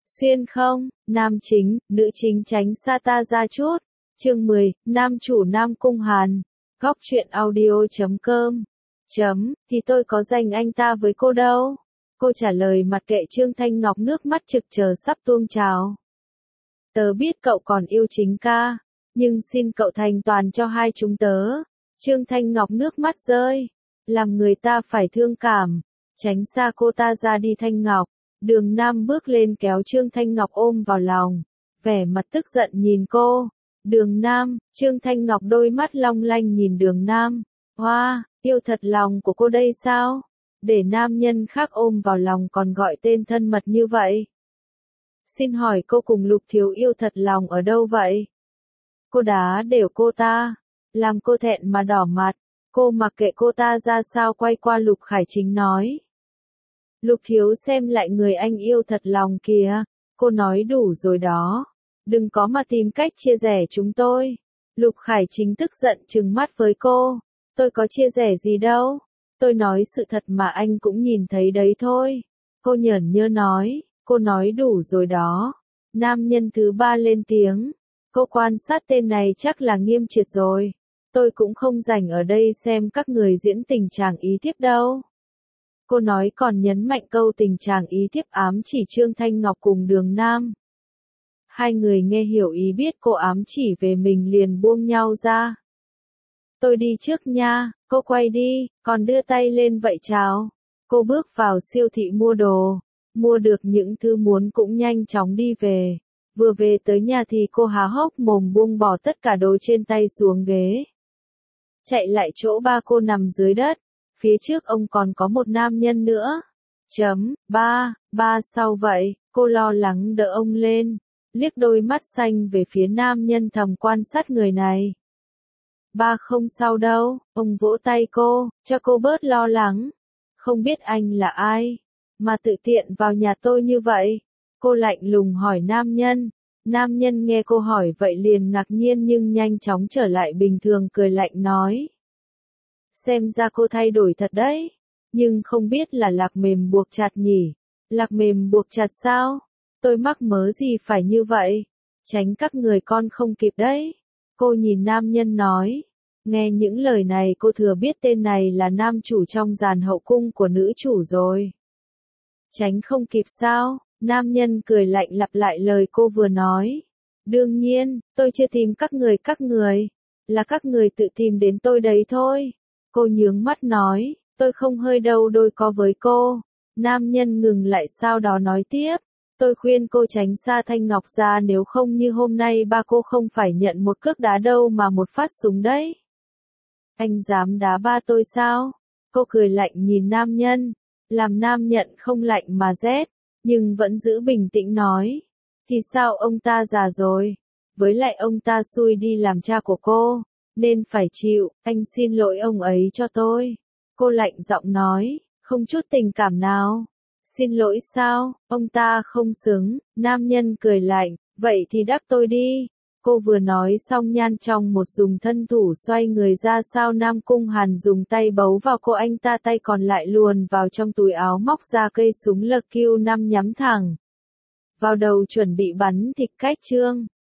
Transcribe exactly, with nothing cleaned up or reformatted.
Xuyên không, nam chính, nữ chính tránh xa ta ra chút. Chương mười, nam chủ Nam Cung Hàn. Góc truyện audio chấm com. Chấm, thì tôi có dành anh ta với cô đâu. Cô trả lời mặt kệ Trương Thanh Ngọc, nước mắt trực chờ sắp tuôn trào. Tớ biết cậu còn yêu chính ca, nhưng xin cậu thành toàn cho hai chúng tớ. Trương Thanh Ngọc nước mắt rơi, làm người ta phải thương cảm. Tránh xa cô ta ra đi Thanh Ngọc. Đường Nam bước lên kéo Trương Thanh Ngọc ôm vào lòng, vẻ mặt tức giận nhìn cô. Đường Nam, Trương Thanh Ngọc đôi mắt long lanh nhìn Đường Nam. Hoa, wow, yêu thật lòng của cô đây sao? Để nam nhân khác ôm vào lòng còn gọi tên thân mật như vậy. Xin hỏi cô cùng Lục Thiếu yêu thật lòng ở đâu vậy? Cô đá đều cô ta, làm cô thẹn mà đỏ mặt. Cô mặc kệ cô ta ra sao, quay qua Lục Khải Chính nói. Lục Thiếu xem lại người anh yêu thật lòng kìa. Cô nói đủ rồi đó. Đừng có mà tìm cách chia rẽ chúng tôi. Lục Khải Chính tức giận trừng mắt với cô. Tôi có chia rẽ gì đâu. Tôi nói sự thật mà anh cũng nhìn thấy đấy thôi. Cô nhởn nhơ nói. Cô nói đủ rồi đó. Nam nhân thứ ba lên tiếng. Cô quan sát tên này chắc là nghiêm triệt rồi. Tôi cũng không rảnh ở đây xem các người diễn tình chàng ý tiếp đâu. Cô nói còn nhấn mạnh câu tình chàng ý tiếp ám chỉ Trương Thanh Ngọc cùng Đường Nam. Hai người nghe hiểu ý biết cô ám chỉ về mình liền buông nhau ra. Tôi đi trước nha, cô quay đi, còn đưa tay lên vậy chào. Cô bước vào siêu thị mua đồ, mua được những thứ muốn cũng nhanh chóng đi về. Vừa về tới nhà thì cô há hốc mồm buông bỏ tất cả đồ trên tay xuống ghế. Chạy lại chỗ ba cô nằm dưới đất. Phía trước ông còn có một nam nhân nữa. Chấm, ba, ba sao vậy? Cô lo lắng đỡ ông lên, liếc đôi mắt xanh về phía nam nhân thầm quan sát người này. Ba không sao đâu, ông vỗ tay cô, cho cô bớt lo lắng. Không biết anh là ai, mà tự tiện vào nhà tôi như vậy? Cô lạnh lùng hỏi nam nhân. Nam nhân nghe cô hỏi vậy liền ngạc nhiên nhưng nhanh chóng trở lại bình thường, cười lạnh nói. Xem ra cô thay đổi thật đấy, nhưng không biết là lạc mềm buộc chặt nhỉ? Lạc mềm buộc chặt sao? Tôi mắc mớ gì phải như vậy? Tránh các người con không kịp đấy. Cô nhìn nam nhân nói. Nghe những lời này cô thừa biết tên này là nam chủ trong dàn hậu cung của nữ chủ rồi. Tránh không kịp sao? Nam nhân cười lạnh lặp lại lời cô vừa nói. Đương nhiên, tôi chưa tìm các người các người. Là các người tự tìm đến tôi đấy thôi. Cô nhướng mắt nói, tôi không hơi đâu đôi co với cô. Nam nhân ngừng lại sau đó nói tiếp. Tôi khuyên cô tránh xa Thanh Ngọc ra, nếu không như hôm nay ba cô không phải nhận một cước đá đâu mà một phát súng đấy. Anh dám đá ba tôi sao? Cô cười lạnh nhìn nam nhân. Làm nam nhận không lạnh mà rét, nhưng vẫn giữ bình tĩnh nói. Thì sao, ông ta già rồi. Với lại ông ta xui đi làm cha của cô, nên phải chịu. Anh xin lỗi ông ấy cho tôi. Cô lạnh giọng nói, không chút tình cảm nào. Xin lỗi sao, ông ta không xứng. Nam nhân cười lạnh, vậy thì đáp tôi đi. Cô vừa nói xong nhan trong một dùng thân thủ xoay người ra sao Nam Cung Hàn dùng tay bấu vào cô, anh ta tay còn lại luồn vào trong túi áo móc ra cây súng L Q năm nhắm thẳng vào đầu chuẩn bị bắn thịt cách Trương